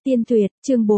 Tiên tuyệt, chương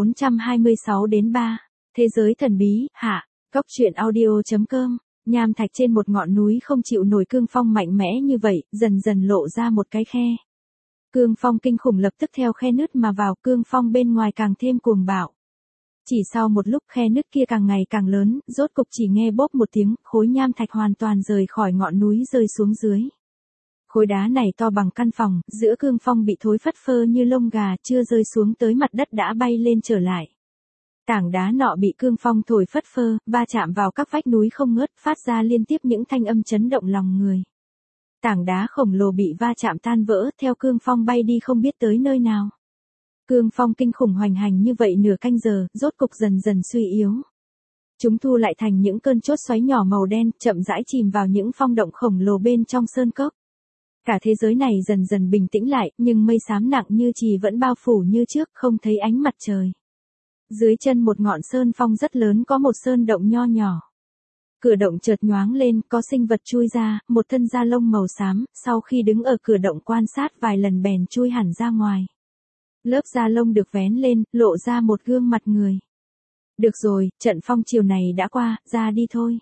426 đến 3. Thế giới thần bí, hạ. Góc truyện audio.com. Nham thạch trên một ngọn núi không chịu nổi cương phong mạnh mẽ như vậy, dần dần lộ ra một cái khe. Cương phong kinh khủng lập tức theo khe nứt mà vào, cương phong bên ngoài càng thêm cuồng bạo. Chỉ sau một lúc khe nứt kia càng ngày càng lớn, rốt cục chỉ nghe bốp một tiếng, khối nham thạch hoàn toàn rời khỏi ngọn núi rơi xuống dưới. Khối đá này to bằng căn phòng, giữa cương phong bị thối phất phơ như lông gà, chưa rơi xuống tới mặt đất đã bay lên trở lại. Tảng đá nọ bị cương phong thổi phất phơ, va chạm vào các vách núi không ngớt, phát ra liên tiếp những thanh âm chấn động lòng người. Tảng đá khổng lồ bị va chạm tan vỡ, theo cương phong bay đi không biết tới nơi nào. Cương phong kinh khủng hoành hành như vậy nửa canh giờ, rốt cục dần dần suy yếu. Chúng thu lại thành những cơn chốt xoáy nhỏ màu đen, chậm rãi chìm vào những phong động khổng lồ bên trong sơn cốc. Cả thế giới này dần dần bình tĩnh lại, nhưng mây xám nặng như chì vẫn bao phủ như trước, không thấy ánh mặt trời. Dưới chân một ngọn sơn phong rất lớn có một sơn động nho nhỏ. Cửa động chợt nhoáng lên, có sinh vật chui ra, một thân da lông màu xám, sau khi đứng ở cửa động quan sát vài lần bèn chui hẳn ra ngoài. Lớp da lông được vén lên, lộ ra một gương mặt người. Được rồi, trận phong chiều này đã qua, ra đi thôi.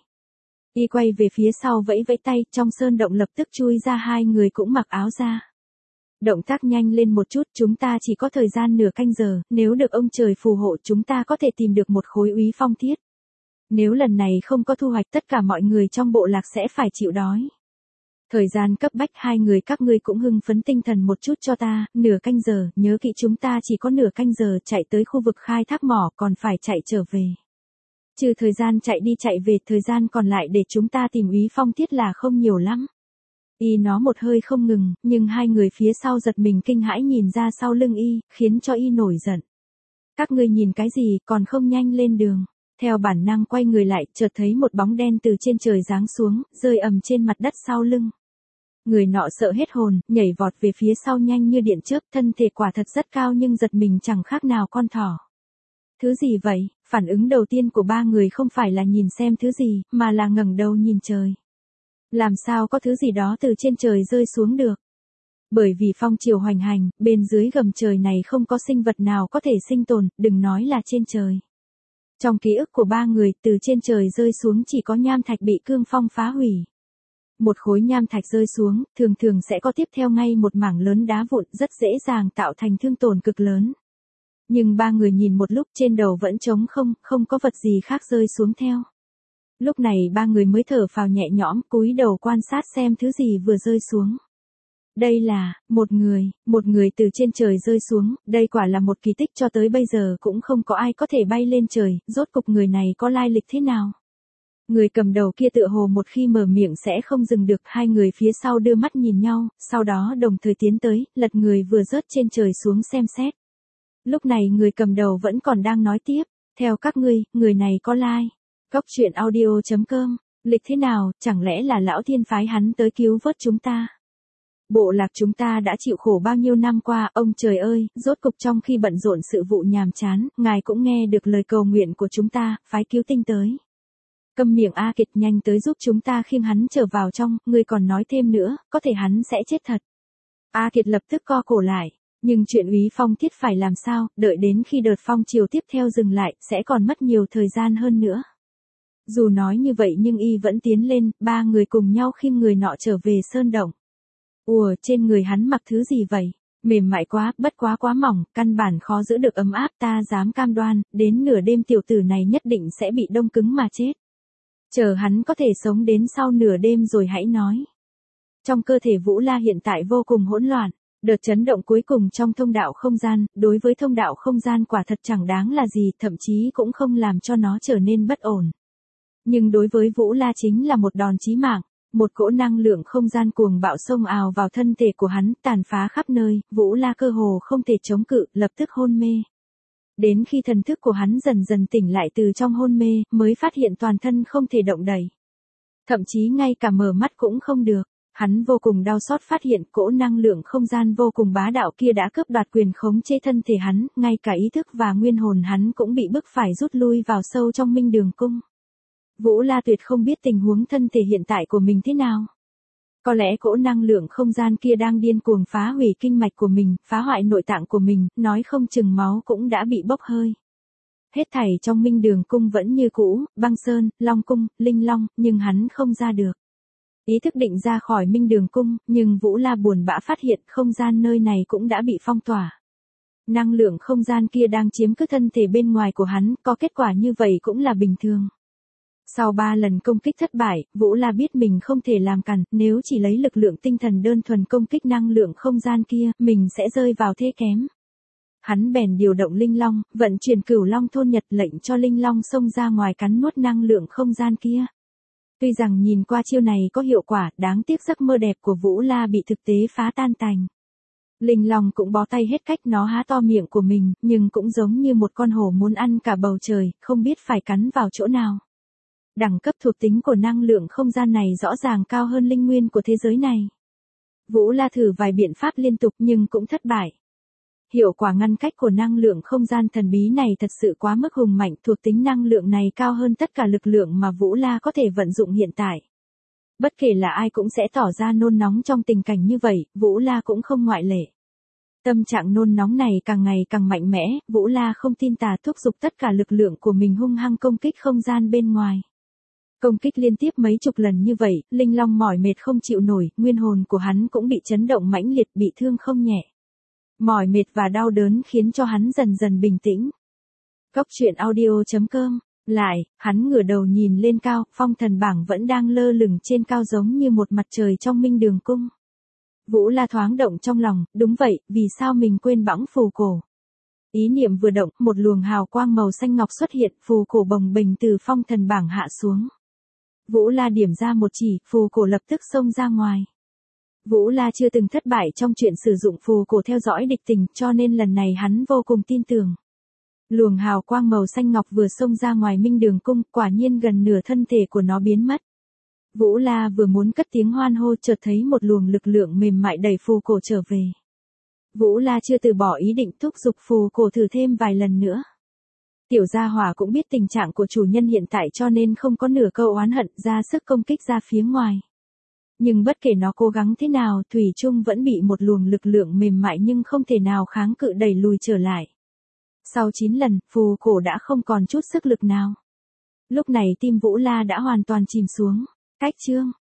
Y quay về phía sau vẫy vẫy tay, trong sơn động lập tức chui ra hai người cũng mặc áo da. Động tác nhanh lên một chút, chúng ta chỉ có thời gian nửa canh giờ, nếu được ông trời phù hộ chúng ta có thể tìm được một khối úy phong thiết. Nếu lần này không có thu hoạch tất cả mọi người trong bộ lạc sẽ phải chịu đói. Thời gian cấp bách, hai người các ngươi cũng hưng phấn tinh thần một chút cho ta, nửa canh giờ, nhớ kỹ chúng ta chỉ có nửa canh giờ chạy tới khu vực khai thác mỏ còn phải chạy trở về. Trừ thời gian chạy đi chạy về, thời gian còn lại để chúng ta tìm úy phong thiết là không nhiều lắm. Y nó một hơi không ngừng, nhưng hai người phía sau giật mình kinh hãi nhìn ra sau lưng Y, khiến cho Y nổi giận. Các ngươi nhìn cái gì, còn không nhanh lên đường. Theo bản năng quay người lại, chợt thấy một bóng đen từ trên trời giáng xuống, rơi ầm trên mặt đất sau lưng. Người nọ sợ hết hồn, nhảy vọt về phía sau nhanh như điện chớp, thân thể quả thật rất cao nhưng giật mình chẳng khác nào con thỏ. Thứ gì vậy? Phản ứng đầu tiên của ba người không phải là nhìn xem thứ gì, mà là ngẩng đầu nhìn trời. Làm sao có thứ gì đó từ trên trời rơi xuống được? Bởi vì phong triều hoành hành, bên dưới gầm trời này không có sinh vật nào có thể sinh tồn, đừng nói là trên trời. Trong ký ức của ba người, từ trên trời rơi xuống chỉ có nham thạch bị cương phong phá hủy. Một khối nham thạch rơi xuống, thường thường sẽ có tiếp theo ngay một mảng lớn đá vụn, rất dễ dàng tạo thành thương tổn cực lớn. Nhưng ba người nhìn một lúc trên đầu vẫn trống không, không có vật gì khác rơi xuống theo. Lúc này ba người mới thở phào nhẹ nhõm, cúi đầu quan sát xem thứ gì vừa rơi xuống. Đây là, một người từ trên trời rơi xuống, đây quả là một kỳ tích, cho tới bây giờ cũng không có ai có thể bay lên trời, rốt cục người này có lai lịch thế nào. Người cầm đầu kia tựa hồ một khi mở miệng sẽ không dừng được, hai người phía sau đưa mắt nhìn nhau, sau đó đồng thời tiến tới, lật người vừa rớt trên trời xuống xem xét. Lúc này người cầm đầu vẫn còn đang nói tiếp, theo các ngươi, người này có lai. Góc truyện audio.com, lịch thế nào, chẳng lẽ là lão thiên phái hắn tới cứu vớt chúng ta? Bộ lạc chúng ta đã chịu khổ bao nhiêu năm qua, ông trời ơi, rốt cục trong khi bận rộn sự vụ nhàm chán, ngài cũng nghe được lời cầu nguyện của chúng ta, phái cứu tinh tới. Câm miệng A Kiệt, nhanh tới giúp chúng ta khiêng hắn trở vào trong, ngươi còn nói thêm nữa, có thể hắn sẽ chết thật. A Kiệt lập tức co cổ lại, nhưng chuyện úy phong thiết phải làm sao, đợi đến khi đợt phong triều tiếp theo dừng lại, sẽ còn mất nhiều thời gian hơn nữa. Dù nói như vậy nhưng Y vẫn tiến lên, ba người cùng nhau khiêng người nọ trở về sơn động. Ùa, trên người hắn mặc thứ gì vậy? Mềm mại quá, bất quá quá mỏng, căn bản khó giữ được ấm áp, ta dám cam đoan, đến nửa đêm tiểu tử này nhất định sẽ bị đông cứng mà chết. Chờ hắn có thể sống đến sau nửa đêm rồi hãy nói. Trong cơ thể Vũ La hiện tại vô cùng hỗn loạn, đợt chấn động cuối cùng trong thông đạo không gian, đối với thông đạo không gian quả thật chẳng đáng là gì, thậm chí cũng không làm cho nó trở nên bất ổn. Nhưng đối với Vũ La chính là một đòn chí mạng. Một cỗ năng lượng không gian cuồng bạo xông ào vào thân thể của hắn, tàn phá khắp nơi, Vũ La cơ hồ không thể chống cự, lập tức hôn mê. Đến khi thần thức của hắn dần dần tỉnh lại từ trong hôn mê, mới phát hiện toàn thân không thể động đậy. Thậm chí ngay cả mở mắt cũng không được. Hắn vô cùng đau xót phát hiện cỗ năng lượng không gian vô cùng bá đạo kia đã cướp đoạt quyền khống chế thân thể hắn, ngay cả ý thức và nguyên hồn hắn cũng bị bức phải rút lui vào sâu trong Minh Đường Cung. Vũ La tuyệt không biết tình huống thân thể hiện tại của mình thế nào. Có lẽ cỗ năng lượng không gian kia đang điên cuồng phá hủy kinh mạch của mình, phá hoại nội tạng của mình, nói không chừng máu cũng đã bị bốc hơi. Hết thảy trong Minh Đường Cung vẫn như cũ, Băng Sơn, Long Cung, Linh Long, nhưng hắn không ra được. Ý thức định ra khỏi Minh Đường Cung, nhưng Vũ La buồn bã phát hiện không gian nơi này cũng đã bị phong tỏa. Năng lượng không gian kia đang chiếm cứ thân thể bên ngoài của hắn, có kết quả như vậy cũng là bình thường. Sau 3 lần công kích thất bại, Vũ La biết mình không thể làm cản, nếu chỉ lấy lực lượng tinh thần đơn thuần công kích năng lượng không gian kia, mình sẽ rơi vào thế kém. Hắn bèn điều động Linh Long, vận chuyển Cửu Long thôn nhật lệnh cho Linh Long xông ra ngoài cắn nuốt năng lượng không gian kia. Tuy rằng nhìn qua chiêu này có hiệu quả, đáng tiếc giấc mơ đẹp của Vũ La bị thực tế phá tan tành. Linh Long cũng bó tay hết cách, nó há to miệng của mình, nhưng cũng giống như một con hổ muốn ăn cả bầu trời, không biết phải cắn vào chỗ nào. Đẳng cấp thuộc tính của năng lượng không gian này rõ ràng cao hơn linh nguyên của thế giới này. Vũ La thử vài biện pháp liên tục nhưng cũng thất bại. Hiệu quả ngăn cách của năng lượng không gian thần bí này thật sự quá mức hùng mạnh, thuộc tính năng lượng này cao hơn tất cả lực lượng mà Vũ La có thể vận dụng hiện tại. Bất kể là ai cũng sẽ tỏ ra nôn nóng trong tình cảnh như vậy, Vũ La cũng không ngoại lệ. Tâm trạng nôn nóng này càng ngày càng mạnh mẽ, Vũ La không tin tà thúc giục tất cả lực lượng của mình hung hăng công kích không gian bên ngoài. Công kích liên tiếp mấy chục lần như vậy, Linh Long mỏi mệt không chịu nổi, nguyên hồn của hắn cũng bị chấn động mãnh liệt, bị thương không nhẹ. Mỏi mệt và đau đớn khiến cho hắn dần dần bình tĩnh. Cốc truyện audio.com. Lại, hắn ngửa đầu nhìn lên cao, phong thần bảng vẫn đang lơ lửng trên cao giống như một mặt trời trong Minh Đường Cung. Vũ La thoáng động trong lòng, đúng vậy, vì sao mình quên bẵng phù cổ. Ý niệm vừa động, một luồng hào quang màu xanh ngọc xuất hiện, phù cổ bồng bềnh từ phong thần bảng hạ xuống. Vũ La điểm ra một chỉ, phù cổ lập tức xông ra ngoài. Vũ La chưa từng thất bại trong chuyện sử dụng phù cổ theo dõi địch tình, cho nên lần này hắn vô cùng tin tưởng. Luồng hào quang màu xanh ngọc vừa xông ra ngoài Minh Đường Cung, quả nhiên gần nửa thân thể của nó biến mất. Vũ La vừa muốn cất tiếng hoan hô, chợt thấy một luồng lực lượng mềm mại đẩy phù cổ trở về. Vũ La chưa từ bỏ ý định, thúc giục phù cổ thử thêm vài lần nữa. Tiểu gia hỏa cũng biết tình trạng của chủ nhân hiện tại cho nên không có nửa câu oán hận, ra sức công kích ra phía ngoài. Nhưng bất kể nó cố gắng thế nào, thủy chung vẫn bị một luồng lực lượng mềm mại nhưng không thể nào kháng cự đẩy lùi trở lại. Sau 9 lần, phù cổ đã không còn chút sức lực nào. Lúc này tim Vũ La đã hoàn toàn chìm xuống. Cách chương